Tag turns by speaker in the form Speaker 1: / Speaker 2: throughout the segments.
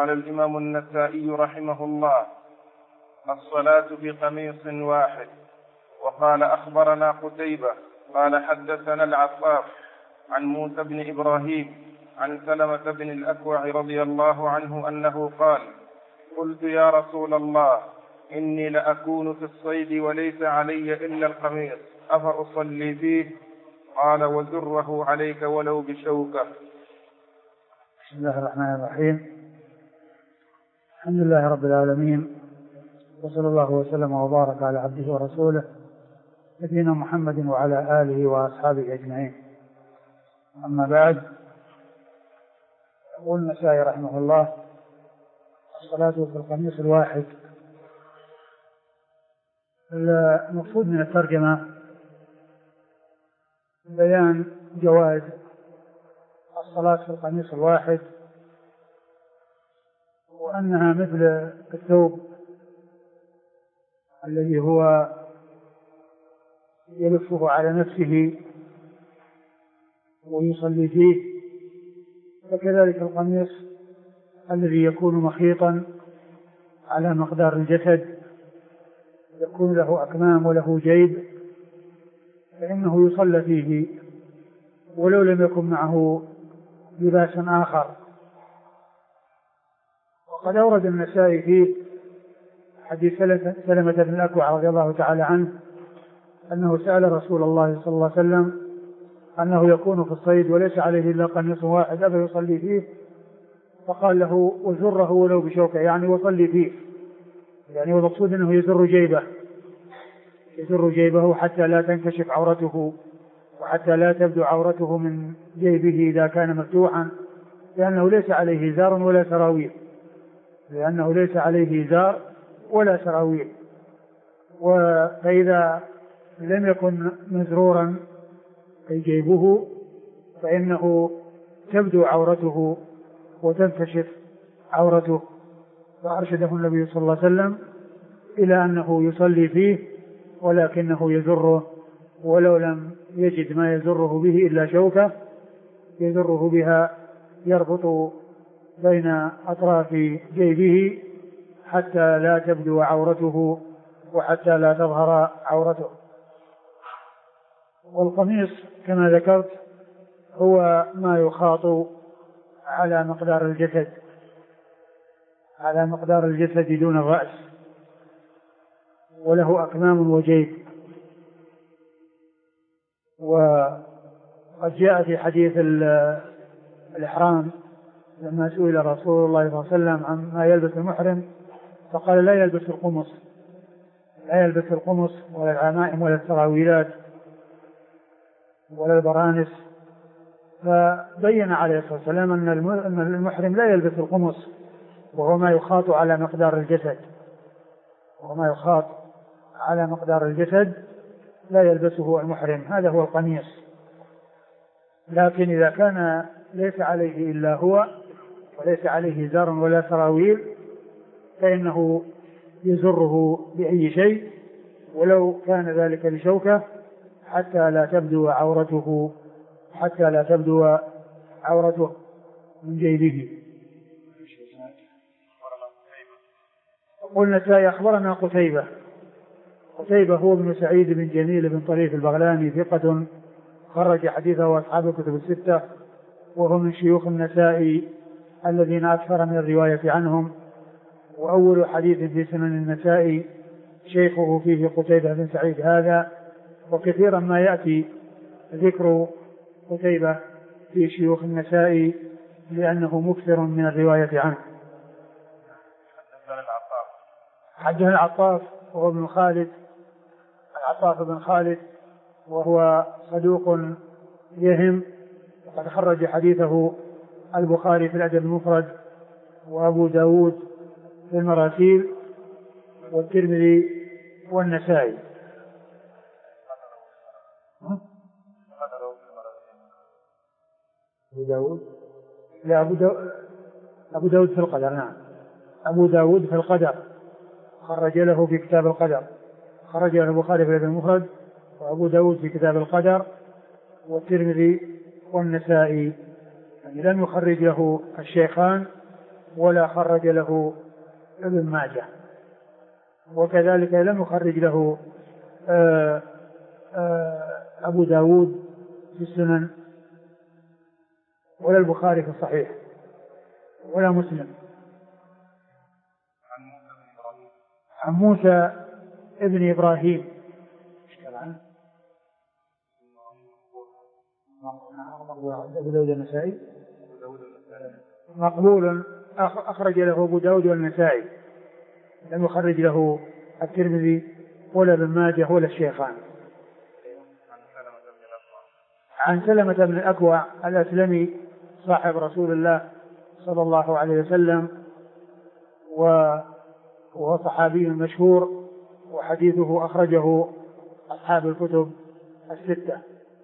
Speaker 1: قال الإمام النسائي رحمه الله: الصلاة بقميص واحد. وقال: أخبرنا قتيبة قال حدثنا العطاف عن موسى بن إبراهيم عن سلمة بن الأكوع رضي الله عنه أنه قال: قلت يا رسول الله إني لأكون في الصيد وليس علي إلا القميص أفأصلي فيه؟ قال: وزره عليك ولو بشوكة.
Speaker 2: بسم الله الرحمن الرحيم. الحمد لله رب العالمين، وصلى الله وسلم وبارك على عبده ورسوله نبينا محمد وعلى آله وأصحابه أجمعين. أما بعد، يقول النسائي رحمه الله: الصلاة في القميص الواحد. المقصود من الترجمة بيان جواز الصلاة في القميص الواحد، وأنها مثل الثوب الذي هو يلفه على نفسه ويصلي فيه، فكذلك القميص الذي يكون مخيطا على مقدار الجسد يكون له أكمام وله جيب، فإنه يصلى فيه ولو لم يكن معه لباس آخر. وقد أورد النسائي في حديث سلمة بن الأكوع رضي الله تعالى عنه أنه سأل رسول الله صلى الله عليه وسلم أنه يكون في الصيد وليس عليه إلا قميص واحد أفيصلي فيه؟ فقال له: وزره ولو بشوكة، يعني وصلي فيه، يعني والمقصود أنه يزر جيبه حتى لا تنكشف عورته وحتى لا تبدو عورته من جيبه إذا كان مفتوحا، لأنه ليس عليه إزار ولا سراويل. فإذا لم يكن مزرورا أي جيبه فإنه تبدو عورته وتنكشف عورته. فأرشده النبي صلى الله عليه وسلم إلى أنه يصلي فيه، ولكنه يزره ولو لم يجد ما يزره به إلا شوكة يزره بها يربط بين أطراف جيبه حتى لا تبدو عورته وحتى لا تظهر عورته. والقميص كما ذكرت هو ما يخاط على مقدار الجسد دون الرأس، وله أكمام وجيب. وقد جاء في حديث الإحرام لما سئل رسول الله صلى الله عليه وسلم عن ما يلبس المحرم فقال: لا يلبس القمص ولا العمائم ولا السراويلات ولا البرانس. فبين عليه الصلاة والسلام أن المحرم لا يلبس القمص، وهو ما يخاط على مقدار الجسد لا يلبسه المحرم، هذا هو القميص. لكن إذا كان ليس عليه إلا هو وليس عليه إزار ولا سراويل فإنه يزره بأي شيء ولو كان ذلك بشوكة حتى لا تبدو عورته من جيبه. قلنا أخبرنا قتيبة هو ابن سعيد بن جميل بن طريف البغلاني، ثقة خرج حديثه أصحاب الكتب الستة، وهو من شيوخ النسائي الذين أكثر من الرواية عنهم. وأول حديث في سنن النسائي شيخه فيه قتيبة بن سعيد هذا، وكثيرا ما يأتي ذكر قتيبة في شيوخ النسائي لأنه مكثر من الرواية عنه. حدثنا العطاف وهو ابن خالد، العطاف بن خالد، وهو صدوق يهم، وقد خرج حديثه البخاري في الأدب المفرد وأبو داود في المراسيل والترمذي والنسائي. أبو داود في القدر. نعم، أبو داود في القدر خرج له في كتاب القدر، خرج له البخاري في الأدب المفرد وأبو داود في كتاب القدر والترمذي والنسائي، يعني لم يخرج له الشيخان ولا خرج له ابن ماجه، وكذلك لم يخرج له أبو داود في السنن، ولا البخاري في الصحيح، ولا مسلم. عن موسى ابن إبراهيم أبو داود النسائي مقبول، أخرج له أبو داود والنسائي، لم يخرج له الترمذي ولا ابن ماجه ولا الشيخان. عن سلمة بن الأكوع الأسلمي صاحب رسول الله صلى الله عليه وسلم، وهو صحابي مشهور، وحديثه أخرجه أصحاب الكتب الستة.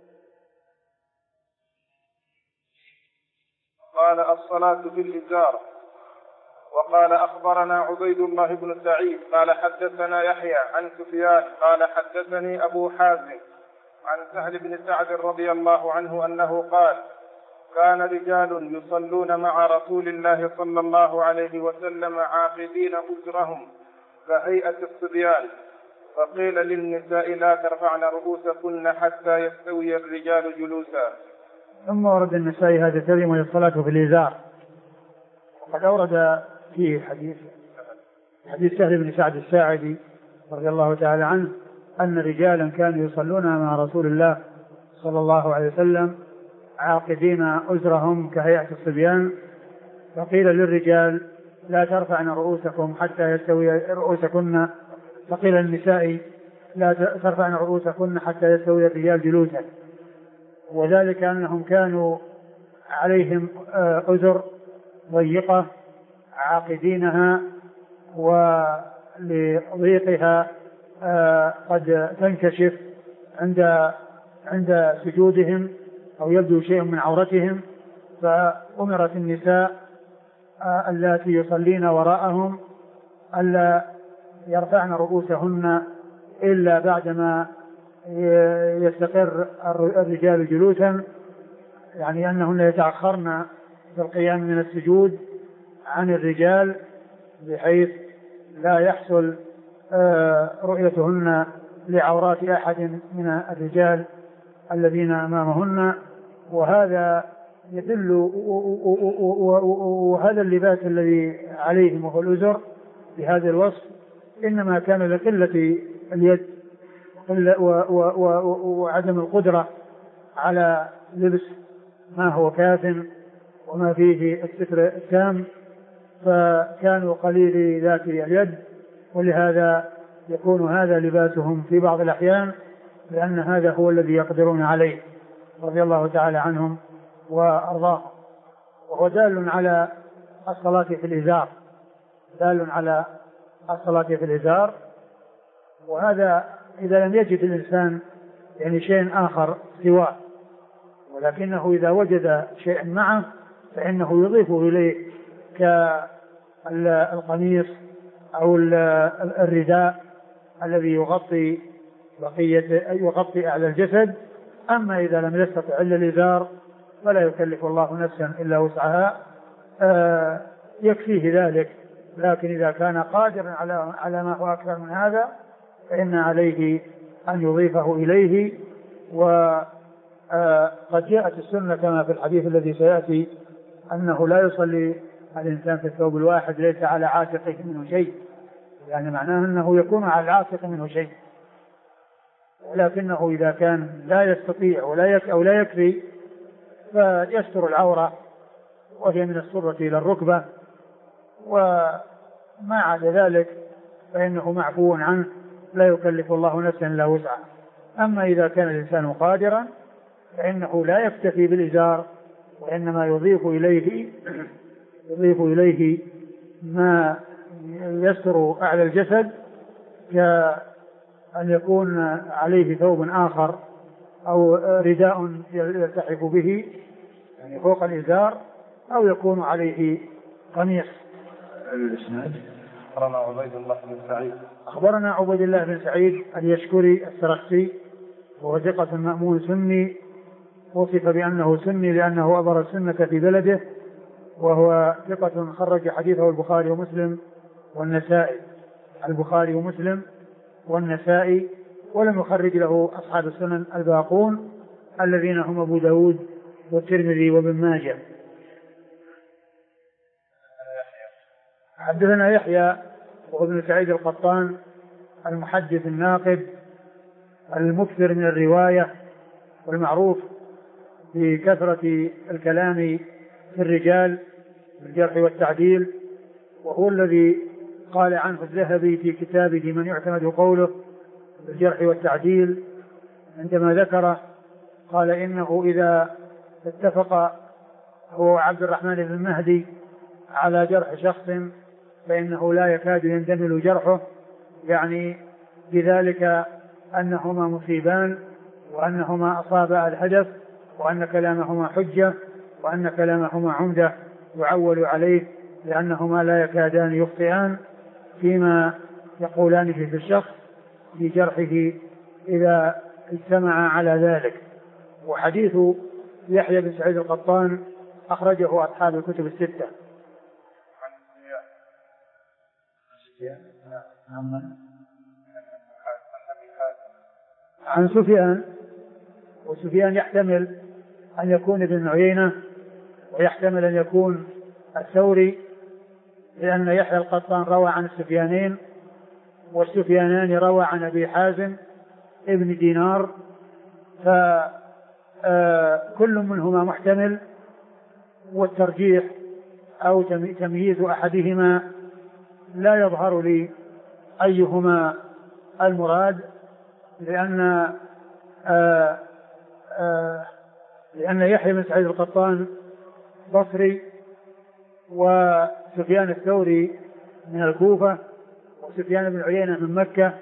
Speaker 1: قال الصلاة في الإزار. وقال أخبرنا عبيد الله بن سعيد قال حدثنا يحيى عن سفيان قال حدثني أبو حازم عن سهل بن سعد رضي الله عنه أنه قال كان رجال يصلون مع رسول الله صلى الله عليه وسلم عاقدين أزرهم كهيئة الصبيان، فقيل للنساء لا ترفعن رؤوسكن حتى يستوي الرجال جلوسا.
Speaker 2: ثم ورد النسائي هذا الترجمة للصلاة في الإزار. وقد أورد في حديث سهل بن سعد الساعدي رضي الله تعالى عنه أن رجالا كانوا يصلون مع رسول الله صلى الله عليه وسلم عاقدين أزرهم كهيئة الصبيان، فقيل للرجال لا ترفعن رؤوسكم حتى يستوي رؤوسكن، فقيل للنساء لا ترفعن رؤوسكن حتى يستوي الرجال جلوسا، وذلك أنهم كانوا عليهم أزر ضيقة عاقدينها، ولضيقها قد تنكشف عند سجودهم أو يبدو شيء من عورتهم، فأمرت النساء اللاتي يصلين وراءهم ألا يرفعن رؤوسهن إلا بعدما يستقر الرجال جلوسا، يعني أنهن يتأخرن في القيام من السجود عن الرجال بحيث لا يحصل رؤيتهن لعورات أحد من الرجال الذين أمامهن. وهذا يدل، وهذا اللباس الذي عليهم وهو الأزر بهذا الوصف إنما كان لقلة اليد وعدم القدرة على لبس ما هو كاف وما فيه الستر التام، فكانوا قليلي ذات اليد، ولهذا يكون هذا لباسهم في بعض الأحيان، لأن هذا هو الذي يقدرون عليه رضي الله تعالى عنهم وأرضاهم. وهو دال على الصلاة في الإزار، دال على الصلاة في الإزار. وهذا إذا لم يجد الإنسان يعني شيء آخر سواه، ولكنه إذا وجد شيء معه فإنه يضيف إليه كالقميص أو الرداء الذي يغطي أعلى الجسد. أما إذا لم يستطع إلا الإزار فلا يكلف الله نفسا إلا وسعها، يكفيه ذلك. لكن إذا كان قادرا على ما هو أكثر من هذا فإن عليه أن يضيفه إليه. وقد جاءت السنة كما في الحديث الذي سيأتي أنه لا يصلي الإنسان في الثوب الواحد ليس على عاتقه منه شيء، يعني معناه أنه يكون على العاتق منه شيء، لكنه إذا كان لا يستطيع أو لا يكفي فيستر العورة وهي من السرة إلى الركبة، وما عدا ذلك فإنه معفو عنه لا يكلف الله نفسا إلا وسعها. أما إذا كان الإنسان قادرا فإنه لا يكتفي بالإزار، وإنما يضيف إليه ما يستر أعلى الجسد، كأن يكون عليه ثوب آخر أو رداء يلتحف به يعني فوق الإزار، أو يكون عليه قميص.
Speaker 1: الإسناد
Speaker 2: أخبرنا عبيد الله بن سعيد اليشكري السرخسي، وهو ثقة مأمون سني، وصف بأنه سني لأنه أظهر السنة في بلده، وهو ثقة خرج حديثه البخاري ومسلم والنسائي. البخاري ومسلم والنسائي، ولم يخرج له أصحاب السنن الباقون الذين هم أبو داود والترمذي وابن ماجه. حدثنا يحيى وابن سعيد القطان المحدث الناقد المكثر من الرواية والمعروف بكثرة الكلام في الرجال بالجرح والتعديل، وهو الذي قال عنه الذهبي في كتابه من يعتمد قوله بالجرح والتعديل عندما ذكره قال إنه إذا اتفق هو عبد الرحمن بن مهدي على جرح شخص فإنه لا يكاد يندمل جرحه، يعني بذلك أنهما مصيبان وأنهما أصابا الهدف وأن كلامهما حجة وأن كلامهما عمدة يعول عليه، لأنهما لا يكادان يخطئان فيما يقولان في الشخص في جرحه إذا اجتمع على ذلك. وحديث يحيى بن سعيد القطان أخرجه أصحاب الكتب الستة. عن سفيان، وسفيان يحتمل أن يكون ابن عيينة ويحتمل أن يكون الثوري، لأن يحيى القطان روى عن السفيانين، والسفيانان روى عن أبي حازم ابن دينار، فكل منهما محتمل، والترجيح أو تمييز أحدهما لا يظهر لي أيهما المراد، لأن يحيى بن سعيد القطان بصري، وسفيان الثوري من الكوفة، وسفيان بن عيينة من مكة،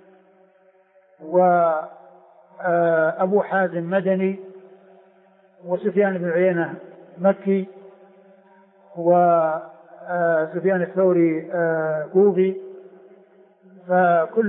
Speaker 2: وأبو حازم مدني، وسفيان بن عيينة مكي، وسفيان الثوري كوفي، فكل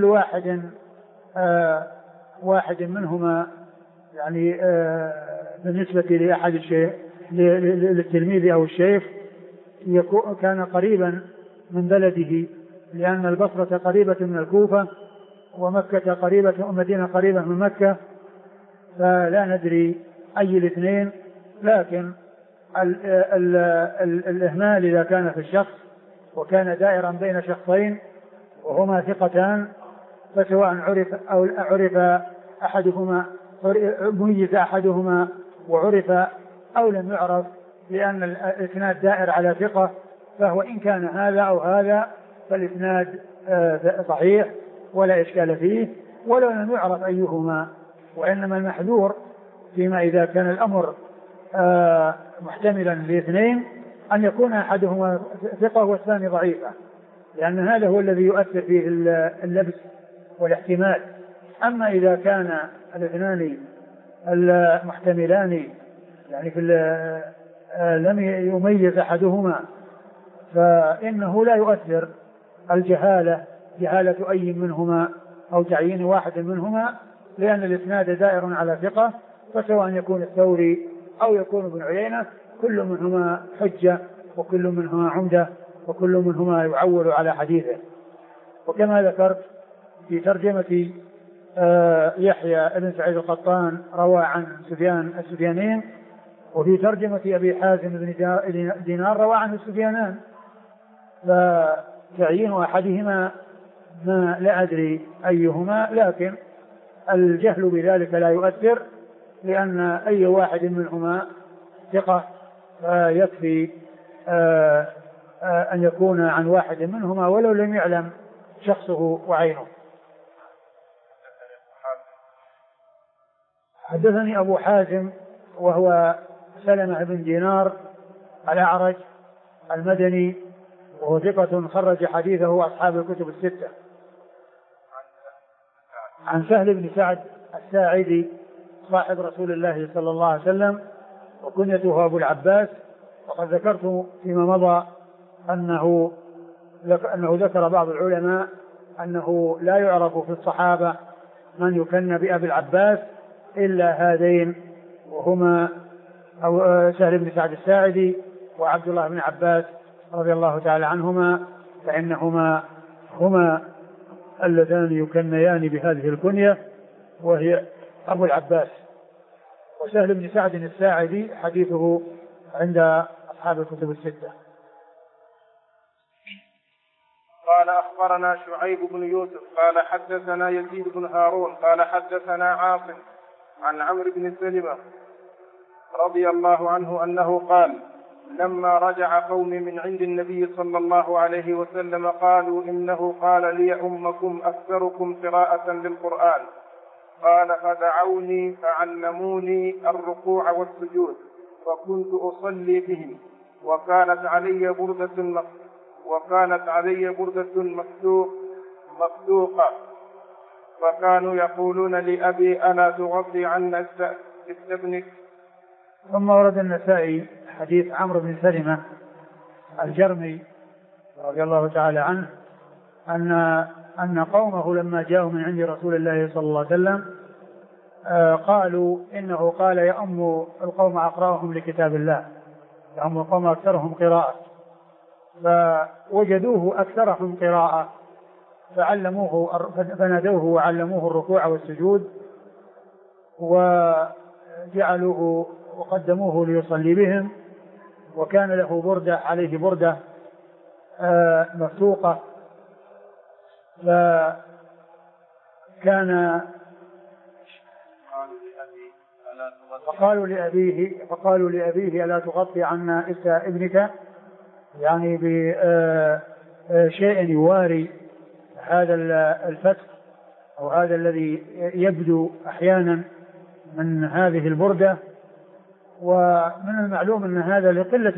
Speaker 2: واحد منهما يعني بالنسبة لأحد الشيخ للتلميذ أو الشيخ كان قريبا من بلده، لأن البصرة قريبة من الكوفة ومكة قريبة، مدينة قريبة من مكة، فلا ندري أي الاثنين، لكن الإهمال إذا كان في الشخص وكان دائرا بين شخصين وهما ثقتان، فسواء عرف أو عرف أحدهما ميز أحدهما وعرف أو لم يعرف، لأن الإسناد دائر على ثقة، فهو إن كان هذا أو هذا فالإسناد صحيح ولا إشكال فيه ولو لم يعرف أيهما. وإنما المحذور فيما إذا كان الأمر محتملا لاثنين أن يكون أحدهما ثقة والثاني ضعيفة، لأن هذا هو الذي يؤثر فيه اللبس والاحتمال. أما إذا كان الاثنان المحتملان يعني لم يميز أحدهما، فإنه لا يؤثر جهالة أي منهما أو تعيين واحد منهما، لأن الإسناد دائر على ثقة، فسواء يكون الثوري أو يكون ابن عيينة كل منهما حجة وكل منهما عمدة وكل منهما يعول على حديثه. وكما ذكرت في ترجمة يحيى بن سعيد القطان روى عن السفيانين، وفي ترجمة أبي حازم بن دينار روى عن السفيانان، فتعيين أحدهما ما لا أدري أيهما، لكن الجهل بذلك لا يؤثر، لأن أي واحد منهما ثقة يكفي أن يكون عن واحد منهما ولو لم يعلم شخصه وعينه. حدثني أبو حازم وهو سلمة بن دينار الأعرج المدني، وهو ثقة خرج حديثه أصحاب الكتب الستة. عن سهل بن سعد الساعدي صاحب رسول الله صلى الله عليه وسلم وكنيته أبو العباس، وقد ذكرت فيما مضى أنه ذكر بعض العلماء أنه لا يعرف في الصحابة من يكنى بأبي العباس إلا هذين، وهما أو سهل بن سعد الساعدي وعبد الله بن عباس رضي الله تعالى عنهما، فإنهما هما اللذان يكنيان بهذه الكنية، وهي أبو العباس. وسهل بن سعد الساعدي حديثه عند أصحاب الكتب الستة.
Speaker 1: قال أخبرنا شعيب بن يوسف قال حدثنا يزيد بن هارون قال حدثنا عاصم عن عمرو بن سلمة رضي الله عنه أنه قال: لما رجع قوم من عند النبي صلى الله عليه وسلم قالوا: إنه قال لي أمكم أكثركم قراءة للقرآن. قال: فدعوني فعلموني الركوع والسجود، فكنت أصلي بهم، وكانت علي بردة مفتوقة، فكانوا يقولون لأبي: ألا تغطي عنا استبنك.
Speaker 2: ثم ورد النسائي حديث عمرو بن سلمة الجرمي رضي الله تعالى عنه أن قومه لما جاءوا من عند رسول الله صلى الله عليه وسلم قالوا: إنه قال يأم القوم أقرأهم لكتاب الله، يأم القوم أكثرهم قراءة، فوجدوه أكثرهم قراءة فنادوه وعلموه الركوع والسجود، وجعلوه وقدموه ليصلي بهم، وكان له بردة عليه بردة مفتوقة، فكان فقالوا لأبيه: ألا تغطي عنا ابنك، يعني بشيء يواري هذا الفتح أو هذا الذي يبدو أحيانا من هذه البردة. ومن المعلوم أن هذا لقلة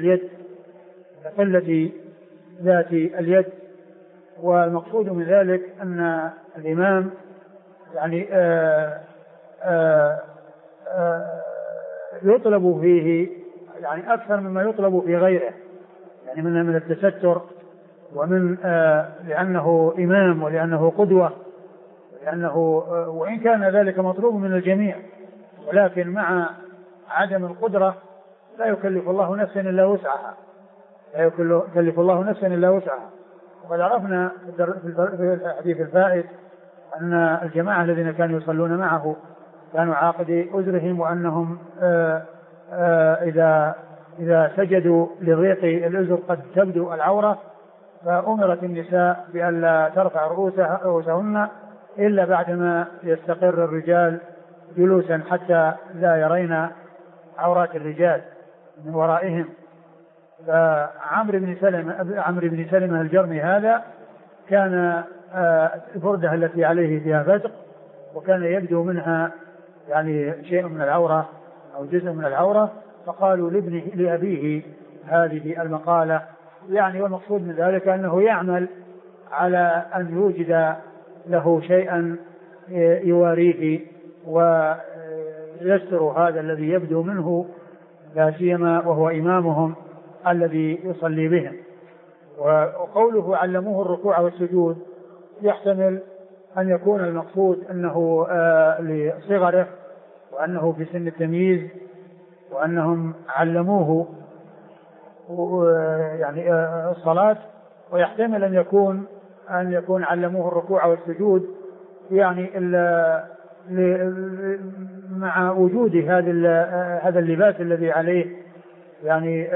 Speaker 2: ذات اليد، والمقصود من ذلك أن الإمام يعني يطلب فيه يعني أكثر مما يطلب في غيره، يعني من التستر، ومن لأنه إمام ولأنه قدوة، وإن كان ذلك مطلوب من الجميع، ولكن مع عدم القدرة لا يكلف الله نفسا إلا وسعها. وقد عرفنا في الحديث الفائت أن الجماعة الذين كانوا يصلون معه كانوا عاقدي أزرهم، وأنهم إذا سجدوا لضيق الأزر قد تبدو العورة، فأمرت النساء بأن لا ترفع رؤوسهن إلا بعدما يستقر الرجال جلوسا حتى لا يرين عورات الرجال من ورائهم. فعمرو بن سلمة الجرمي هذا كان البردة التي عليه فيها فتق، وكان يبدو منها يعني شيء من العورة أو جزء من العورة، فقالوا لأبيه هذه المقالة، يعني والمقصود من ذلك أنه يعمل على أن يوجد له شيئا يواريه ويستر هذا الذي يبدو منه، لا سيما وهو إمامهم الذي يصلي بهم. وقوله علموه الركوع والسجود يحتمل أن يكون المقصود أنه لصغره، وأنه في سن التمييز، وأنهم علموه يعني الصلاة، ويحتمل أن يكون علموه الركوع والسجود يعني مع وجود هذا اللباس الذي عليه يعني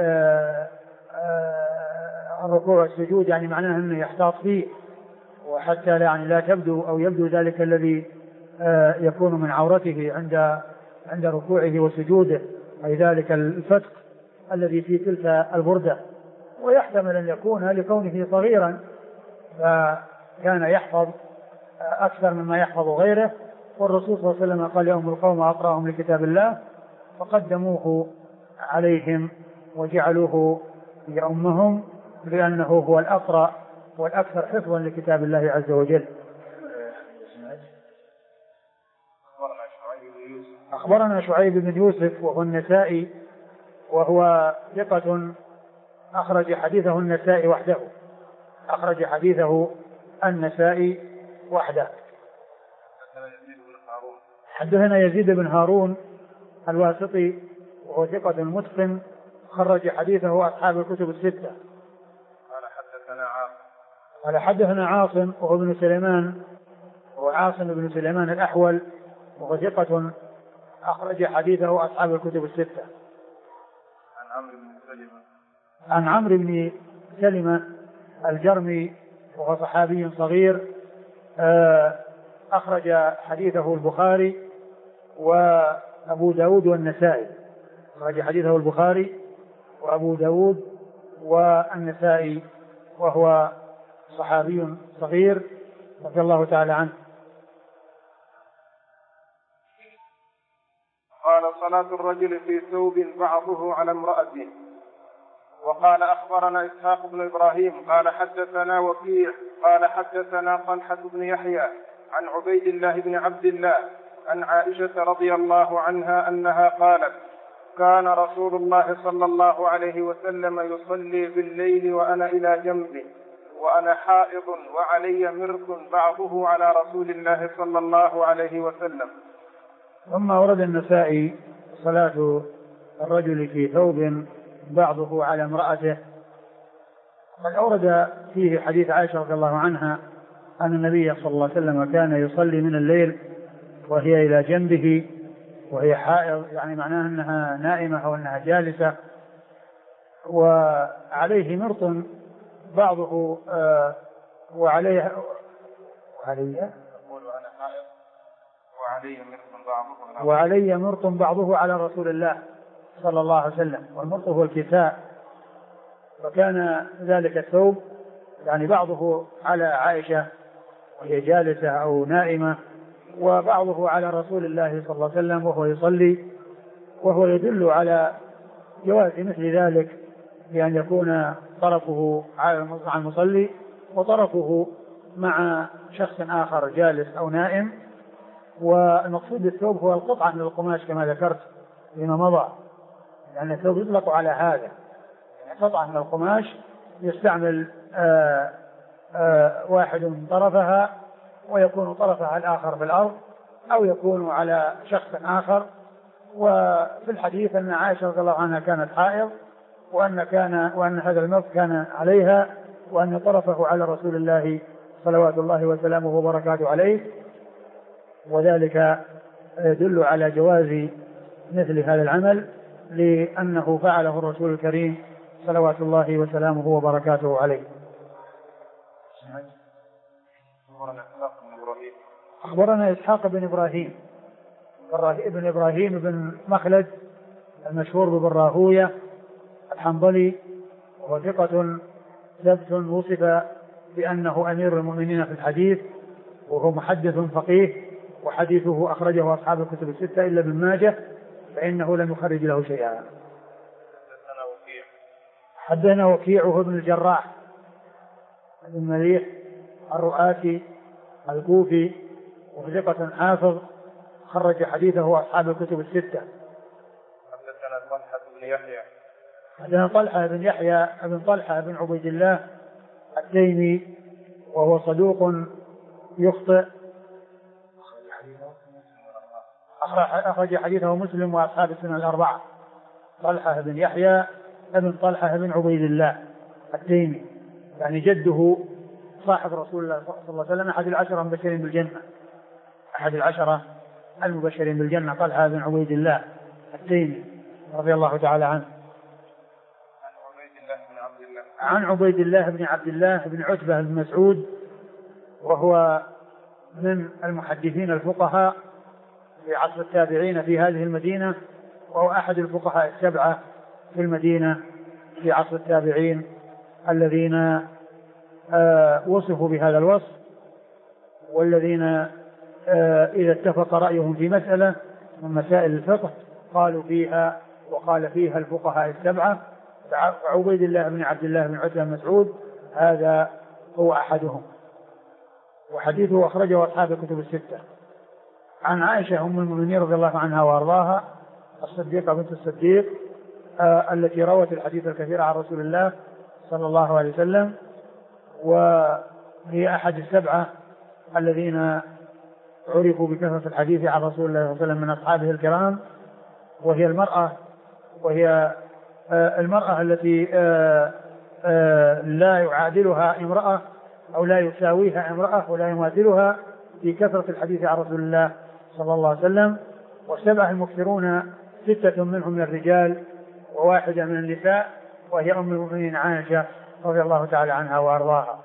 Speaker 2: الركوع والسجود، يعني معناه أنه يحتاط فيه، وحتى يعني لا تبدو أو يبدو ذلك الذي يكون من عورته عند ركوعه وسجوده، أي ذلك الفتق الذي في تلك البردة. ويحتمل أن يكون لكونه صغيرا فكان يحفظ أكثر مما يحفظ غيره، والرسول صلى الله عليه وسلم قال: يوم القوم أقرأهم لكتاب الله، فقدموه عليهم وجعلوه يؤمهم، لأنه هو الأقرأ والأكثر حفظا لكتاب الله عز وجل. أخبرنا شعيب بن يوسف وهو النسائي، وهو ثقة أخرج حديثه النسائي وحده. حدثنا يزيد بن هارون الواسطي وهو ثقة متقن خرج حديثه أصحاب الكتب الستة. قال حدثنا عاصم وهو ابن سليمان، وعاصم بن سليمان الأحول وهو ثقة أخرج حديثه أصحاب الكتب الستة. عن عمرو بن سلمة الجرمي وهو صحابي صغير، أخرج حديثه البخاري وأبو داود والنسائي. أخرج حديثه البخاري وأبو داود والنسائي، وهو صحابي صغير رضي الله تعالى عنه.
Speaker 1: قال صلاة الرجل في ثوب بعضه على امرأته. وقال أخبرنا إسحاق بن إبراهيم قال حدثنا وكيع قال حدثنا طلحة بن يحيى عن عبيد الله بن عبد الله عن عائشة رضي الله عنها أنها قالت: كان رسول الله صلى الله عليه وسلم يصلي بالليل وأنا إلى جنبه وأنا حائض وعلي مرق بعضه على رسول الله صلى الله عليه وسلم.
Speaker 2: ثم ورد النسائي صلاة الرجل في ثوب بعضه على امرأته. قد أورد فيه حديث عائشة رضي الله عنها أن النبي صلى الله عليه وسلم كان يصلي من الليل وهي إلى جنبه وهي حائض، يعني معناه أنها نائمة أو أنها جالسة، وعليه مرط بعضه وعليه مرط بعضه على رسول الله صلى الله عليه وسلم. والمرط هو الكساء، فكان ذلك الثوب يعني بعضه على عائشة وهي جالسة أو نائمة، وبعضه على رسول الله صلى الله عليه وسلم وهو يصلي، وهو يدل على جواز مثل ذلك بأن يكون طرفه على المصلي وطرفه مع شخص آخر جالس أو نائم. والمقصود بالثوب هو القطعة من القماش كما ذكرت فيما مضى، لأن الثوب يطلق على هذا، يعني قطعة من القماش يستعمل واحد من طرفها ويكون طرفها الآخر في الأرض أو يكون على شخص آخر. وفي الحديث أن عائشة رضي الله عنها كانت حائض وأن هذا المرض كان عليها وأن طرفه على رسول الله صلوات الله وسلامه وبركاته عليه، وذلك يدل على جواز مثل هذا العمل لأنه فعله الرسول الكريم صلوات الله وسلامه وبركاته عليه. أخبرنا إسحاق بن إبراهيم بن مخلد المشهور بن راهوية الحنظلي، وثقة ثبت وصف بأنه أمير المؤمنين في الحديث، وهو محدث فقيه، وحديثه أخرجه أصحاب الكتب الستة إلا ابن ماجه فإنه لم يخرج له شيئا. حدثنا وكيع وهو ابن الجراح بن مليح الرؤاسي الكوفي، وثقة حافظ خرج حديثه أصحاب الكتب الستة. حدثنا طلحة بن يحيى بن طلحة بن عبيد الله التيمي وهو صدوق يخطئ، أخرج حديثه مسلم وأصحاب السنن الأربعة. طلحة بن يحيى بن طلحة بن عبيد الله التيمي، يعني جده صاحب رسول الله صلى الله عليه وسلم، أحد العشرة المبشرين بالجنة، طلحة بن عبيد الله التيمي رضي الله تعالى عنه. عن عبيد الله بن عبد الله بن عتبة بن مسعود، وهو من المحدثين الفقهاء في عصر التابعين في هذه المدينة، وهو أحد الفقهاء السبعة في المدينة في عصر التابعين الذين وصفوا بهذا الوصف، والذين إذا اتفق رأيهم في مسألة من مسائل الفقه قالوا فيها وقال فيها الفقهاء السبعة. عبيد الله بن عبد الله بن عتبة بن مسعود هذا هو أحدهم، وحديثه أخرجه أصحاب الكتب الستة. عن عائشة أم المؤمنين رضي الله عنها وأرضاها الصديقة بنت الصديق التي روت الحديث الكثير عن رسول الله صلى الله عليه وسلم، وهي أحد السبعة الذين عرفوا بكثرة الحديث عن رسول الله صلى الله عليه وسلم من أصحابه الكرام، وهي المرأة وهي المرأة التي لا يعادلها امرأة أو لا يساويها امرأة ولا يماثلها في كثرة الحديث عن رسول الله صلى الله عليه وسلم. والسبعة المكثرون 6 منهم من الرجال وواحدة من النساء، وهي أم المؤمنين عائشة رضي الله تعالى عنها وأرضاها.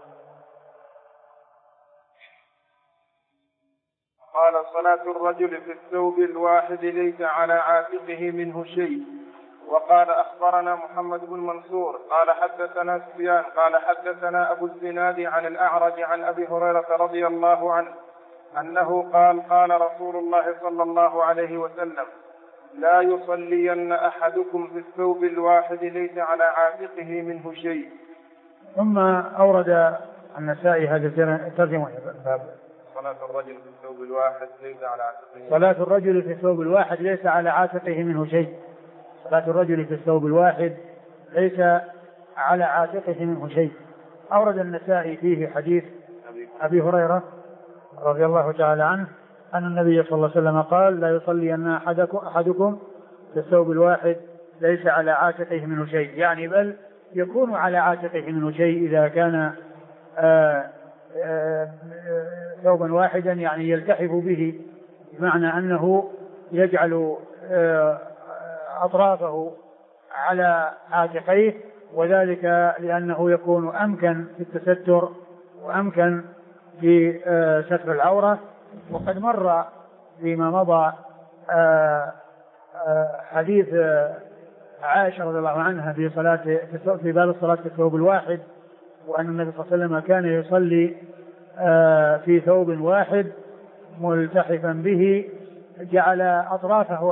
Speaker 1: قال: صلاة الرجل في الثوب الواحد ليس على عاتقه منه شيء. وقال: أخبرنا محمد بن منصور قال حدثنا سفيان قال حدثنا أبو الزناد عن الأعرج عن أبي هريرة رضي الله عنه أنه قال: قال رسول الله صلى الله عليه وسلم: لا يصلين أحدكم في الثوب الواحد ليس على عاتقه منه شيء.
Speaker 2: ثم أورد النسائي هذا الترجمة:
Speaker 1: صلاة الرجل في الثوب الواحد ليس على عاتقه.
Speaker 2: صلاة الرجل في الثوب الواحد ليس على عاتقه منه شيء. صلاة الرجل في الثوب الواحد ليس على عاتقه منه شيء. أورد النسائي فيه حديث أبي هريرة رضي الله تعالى عنه أن النبي صلى الله عليه وسلم قال: لا يصلين أحدكم في الثوب الواحد ليس على عاتقه منه شيء، يعني بل يكون على عاتقه منه شيء إذا كان ثوبا واحدا، يعني يلتحف به، بمعنى أنه يجعل أطرافه على عاتقيه، وذلك لأنه يكون أمكن في التستر وأمكن في ستر العورة. وقد مر فيما مضى حديث عائشة رضي الله عنها في باب الصلاة في الثوب الواحد، وأن النبي صلى الله عليه وسلم كان يصلي في ثوب واحد ملتحفا به، جعل أطرافه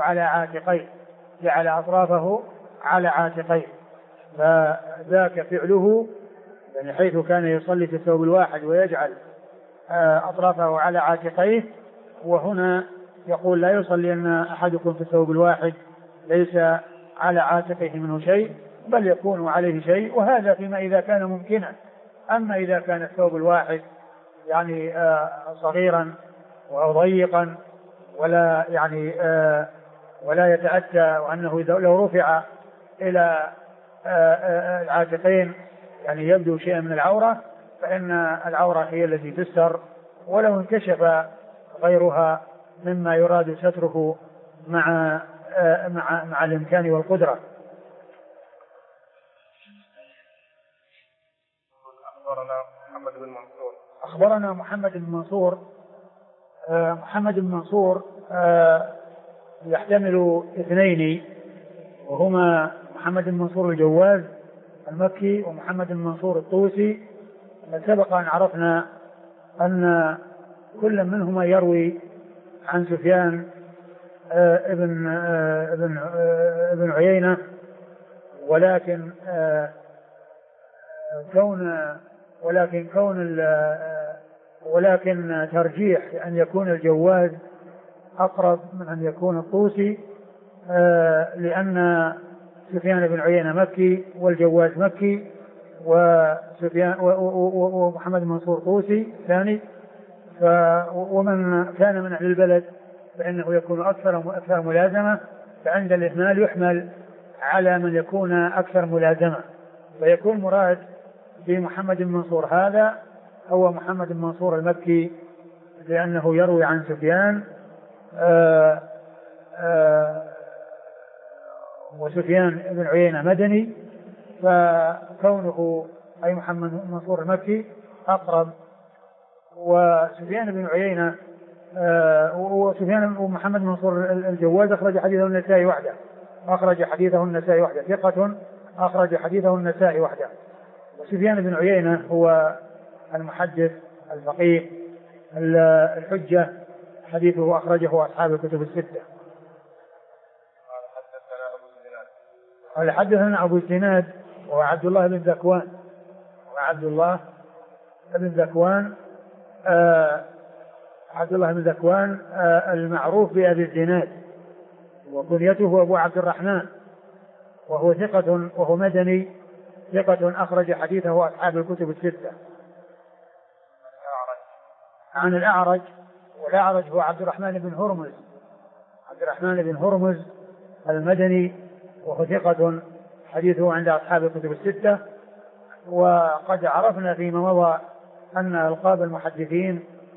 Speaker 2: على عاتقيه، فذاك فعله، يعني حيث كان يصلي في الثوب الواحد ويجعل أطرافه على عاتقيه. وهنا يقول: لا يصلين أحدكم في الثوب الواحد ليس على عاتقه منه شيء، بل يكون عليه شيء، وهذا فيما إذا كان ممكنا. أما إذا كان الثوب الواحد يعني صغيرا أو ضيقا ولا يعني ولا يتأتى، وأنه لو رفع إلى العاتقين يعني يبدو شيئا من العورة، فإن العورة هي التي تستر، ولو انكشف غيرها مما يراد ستره مع الإمكان والقدرة. أخبرنا محمد بن منصور. محمد بن منصور يحتمل 2، وهما محمد بن منصور الجواز المكي ومحمد بن منصور الطوسي. سبق أن عرفنا أن كل منهما يروي عن سفيان ابن عيينة، ولكن ترجيح أن يكون الجواز أقرب من أن يكون الطوسي، لأن سفيان بن عيينة مكي والجواز مكي، ومحمد بن منصور طوسي ثاني، ومن كان من أهل البلد فإنه يكون أكثر ملازمة، فعند الإهمال يحمل على من يكون أكثر ملازمة، فيكون مراد بمحمد بن منصور هذا هو محمد بن منصور المكي، لأنه يروي عن سفيان، وسفيان بن عيينة مدني، فكونه أي محمد بن منصور المكي أقرب. وسفيان بن عيينة ومحمد بن منصور الجواز أخرج حديثه النسائي وحده، ثقة أخرج حديثه النسائي وحده. وسفيان بن عيينة هو المحدث الفقيه الحجة، حديثه أخرجه أصحاب الكتب الستة. قال حدثنا أبو الزناد وعبد الله بن ذكوان عبد الله بن ذكوان المعروف بأبي الزناد، وكنيته أبو عبد الرحمن، وهو ثقة وهو مدني، ثقة أخرج حديثه أصحاب الكتب الستة. عن الأعرج، والأعرج هو عبد الرحمن بن هرمز المدني، وهو ثقة حديثه عند أصحاب الكتب الستة. وقد عرفنا فيما مضى أن ألقاب المحدثين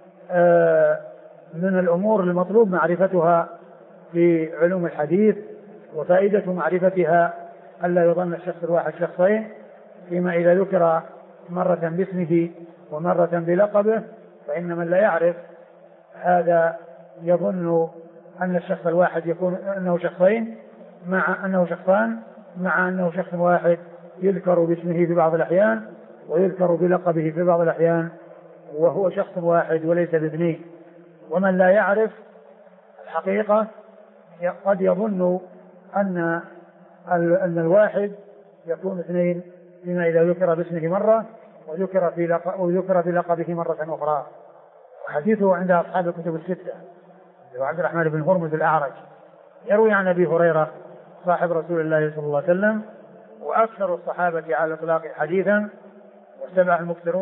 Speaker 2: من الأمور المطلوب معرفتها في علوم الحديث، وفائدة معرفتها ألا يظن الشخص الواحد شخصين، فيما إذا ذكر مرة باسمه ومرة بلقبه فإن من لا يعرف هذا يظن أن الشخص الواحد يكون أنه شخصين مع أنه شخصان، مع أنه شخص واحد يذكر باسمه في بعض الأحيان ويذكر بلقبه في بعض الأحيان وهو شخص واحد وليس باثنين. ومن لا يعرف الحقيقة قد يظن أن الواحد يكون اثنين، فيما إذا ذكر باسمه مرة وذكر في لقبه مرة أخرى. وحديثه عند أصحاب الكتب الستة وعبد الرحمن بن هرمز الأعرج يروي عن أبي هريرة صاحب رسول الله صلى الله عليه وسلم، وأكثر الصحابة على الإطلاق حديثا، والسبعة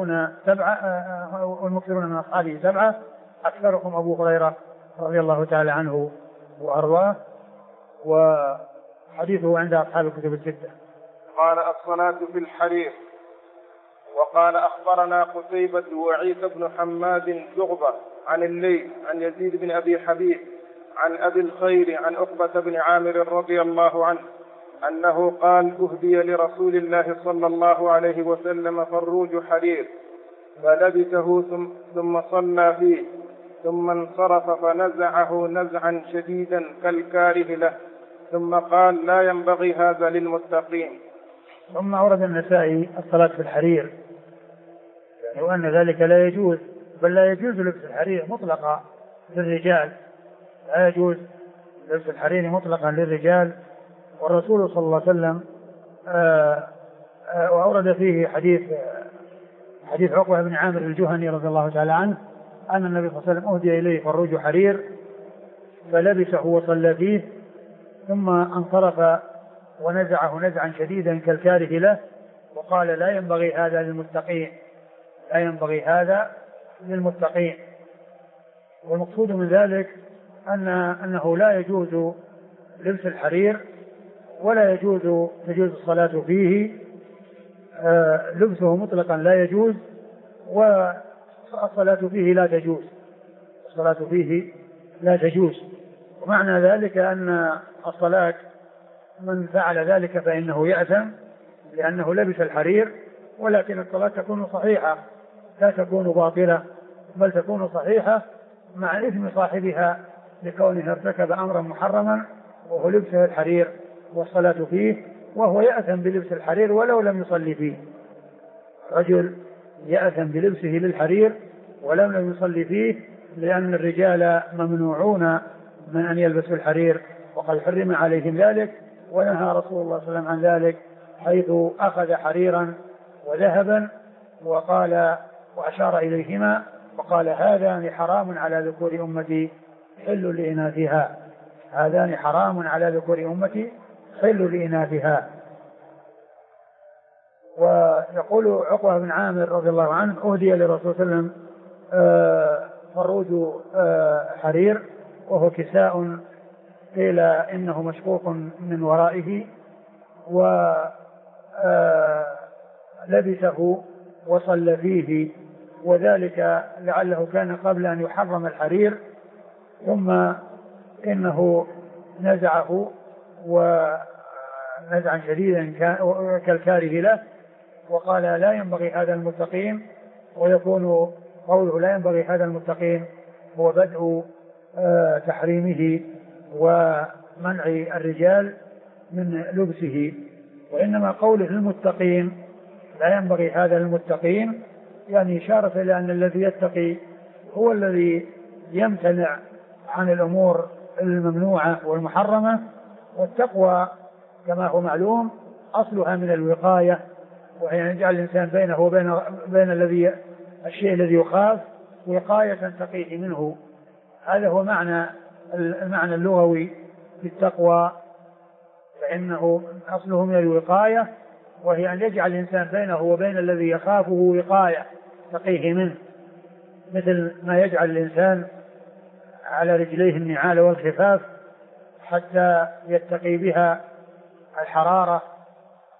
Speaker 2: المكثرون من أصحابه سبعة، أكثرهم أبو هريرة رضي الله تعالى عنه وأرضاه. وحديثه عند أصحاب الكتب الستة.
Speaker 1: قال الصلاة في الحرير. وقال أخبرنا قتيبة وعيسى بن حماد جغبة عن الليث عن يزيد بن أبي حبيب عن أبي الخير عن عقبة بن عامر رضي الله عنه أنه قال أهدي لرسول الله صلى الله عليه وسلم فروج حرير فلبسه ثم صلى فيه ثم انصرف فنزعه نزعا شديدا كالكاره له ثم قال لا ينبغي هذا للمتقين.
Speaker 2: ثم أورد النسائي الصلاة في الحرير، يعني وأن ذلك لا يجوز، بل لا يجوز لبس الحرير مطلقا للرجال، لا يجوز لبس الحرير مطلقا للرجال. والرسول صلى الله عليه وسلم وأورد فيه حديث عقبة بن عامر الجهني رضي الله تعالى عنه أن النبي صلى الله عليه وسلم أهدي إليه فروج حرير فلبسه وصلى فيه ثم انصرف ونزعه نزعا شديدا كالكاره له وقال لا ينبغي هذا للمتقين، لا ينبغي هذا للمتقين. والمقصود من ذلك أنه لا يجوز لبس الحرير ولا يجوز الصلاة فيه، لبسه مطلقا لا يجوز، والصلاة فيه لا تجوز، الصلاة فيه لا تجوز. ومعنى ذلك أن الصلاة من فعل ذلك فإنه يأثم لأنه لبس الحرير، ولكن الصلاة تكون صحيحة لا تكون باطلة، بل تكون صحيحة مع إثم صاحبها لكونه ارتكب أمرا محرما وهو لبسه الحرير والصلاة فيه، وهو يأثم بلبس الحرير ولو لم يصلي فيه. رجل يأثم بلبسه للحرير ولم لم يصلي فيه، لأن الرجال ممنوعون من أن يلبسوا الحرير وقد حرم عليهم ذلك، ونهى رسول الله صلى الله عليه وسلم عن ذلك حيث أخذ حريرا وذهبا وقال وأشار إليهما وقال هذان حرام على ذكور أمتي حل لإناثها، هذان حرام على ذكور أمتي حل لإناثها. ويقول عقبة بن عامر رضي الله عنه أهدي لرسول صلى الله عليه وسلم فروج حرير، وهو كساء قيل إنه مشقوق من ورائه، ولبسه وصلى فيه، وذلك لعله كان قبل أن يحرم الحرير، ثم إنه نزعه ونزعا شديدا كالكاره له وقال لا ينبغي هذا المتقين. ويكون قوله لا ينبغي هذا المتقين هو بدء تحريمه ومنع الرجال من لبسه، وإنما قوله المتقين لا ينبغي هذا للمتقين يعني إشارة إلى أن الذي يتقي هو الذي يمتنع عن الأمور الممنوعة والمحرمة. والتقوى كما هو معلوم أصلها من الوقاية، وهي أن يجعل الإنسان بينه وبين الشيء الذي يخاف وقاية تقيه منه. هذا هو المعنى اللغوي للتقوى، فإنه أصله من الوقاية، وهي أن يجعل الإنسان بينه وبين الذي يخافه وقاية تقيه منه، مثل ما يجعل الإنسان على رجليه النعال والخفاف حتى يتقي بها الحرارة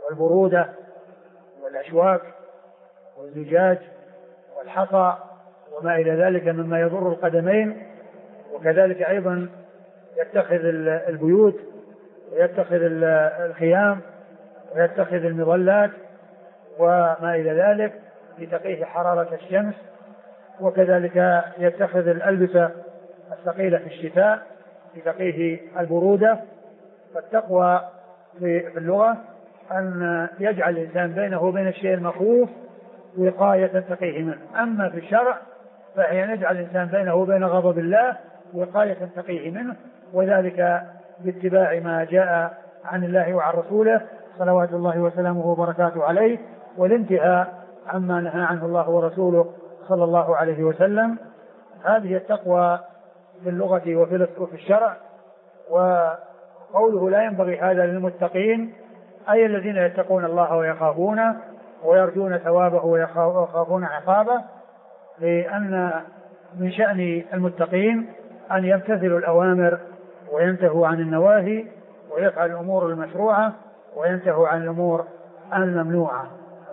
Speaker 2: والبرودة والأشواك والزجاج والحصى وما إلى ذلك مما يضر القدمين. وكذلك أيضا يتخذ البيوت ويتخذ الخيام ويتخذ المظلات وما إلى ذلك لتقيه حرارة الشمس. وكذلك يتخذ الألبسة الثقيلة في الشتاء لتقيه البرودة. فالتقوى في اللغة أن يجعل الإنسان بينه وبين الشيء المخوف وقاية تقيه منه. أما في الشرع فهي يجعل الإنسان بينه وبين غضب الله وقاية تقيه منه، وذلك باتباع ما جاء عن الله وعن رسوله صلوات الله وسلامه وبركاته عليه، والانتهاء عما نهى عنه الله ورسوله صلى الله عليه وسلم. هذه التقوى في اللغة وفي الشرع. وقوله لا ينبغي هذا للمتقين أي الذين يتقون الله ويخافونه ويرجون ثوابه ويخافون عقابه، لأن من شأن المتقين أن يمتثلوا الأوامر وينتهوا عن النواهي ويفعل الأمور المشروعة وينتهوا عن الأمور الممنوعة.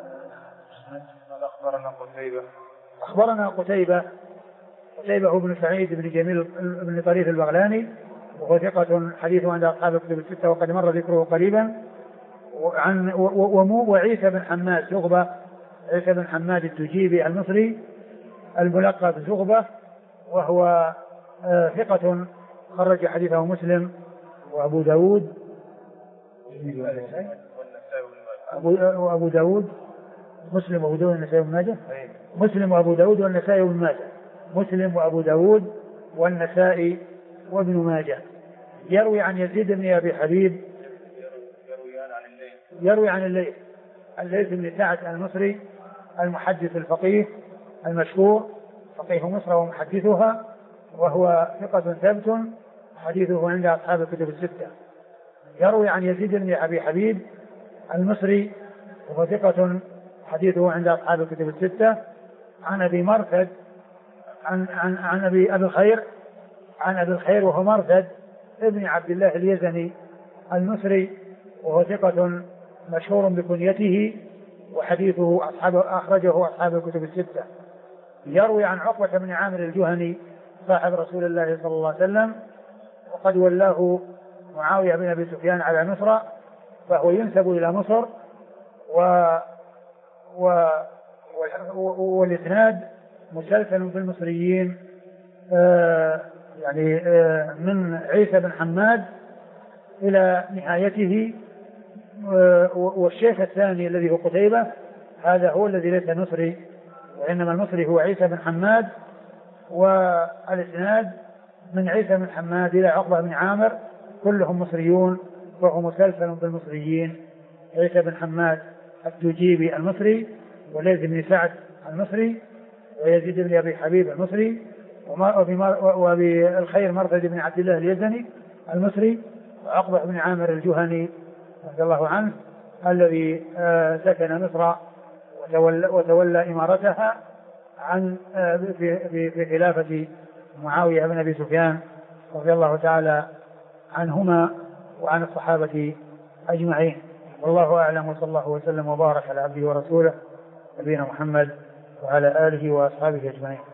Speaker 2: أخبرنا قتيبة بن سعيد بن جميل بن طريف البغلاني وهو ثقة حديثه عند أصحاب الكتب الستة وقد مر ذكره قريبا. وعيسى بن حماد زغبة، عيسى بن حماد التجيبي المصري الملقب زغبة، وهو ثقة خرج حديثه مسلم وأبو داود وأبو داود مسلم وأبو داود والنسائي بن ماجه. مسلم وأبو داود والنسائي بن ماجه. مسلم وأبو داود والنسائي وابن ماجه. يروي عن يزيد بن أبي حبيب يروي عن الليث بن سعد المصري المحدث الفقيه المشهور فقيه مصر ومحدثها، وهو ثقة ثبت حديثه عند أصحاب الكتب الستة. يروي عن يزيد بن أبي حبيب المصري وهو ثقة حديثه عند أصحاب الكتب الستة. عن أبي مرثد عن أبي الخير وهو مرثد ابن عبد الله اليزني المصري وهو ثقة مشهور بكنيته وحديثه أخرجه أصحاب الكتب الستة. يروي عن عقبة بن عامر الجهني صاحب رسول الله صلى الله عليه وسلم وقد ولاه معاوية بن أبي سفيان على مصر، فهو ينسب إلى مصر. والإسناد مسلسل بالمصريين من عيسى بن حماد إلى نهايته. والشيخ الثاني الذي هو قتيبة هذا هو الذي ليس مصري، وإنما المصري هو عيسى بن حماد. والإسناد من عيسى بن حماد إلى عقبة بن عامر كلهم مصريون، وهو مسلسل بالمصريين. عيسى بن حماد التجيبي المصري، وليث بن سعد المصري، ويزيد بن أبي حبيب المصري، وبالخير مرثد بن عبد الله اليزني المصري، وعقبة بن عامر الجهني رضي الله عنه الذي سكن مصر وتولى إمارتها في خلافة معاوية بن أبي سفيان رضي الله تعالى عنهما وعن الصحابة أجمعين. والله أعلم، وصلى الله وسلم وبارك على عبده ورسوله نبينا محمد وعلى آله وأصحابه أجمعين.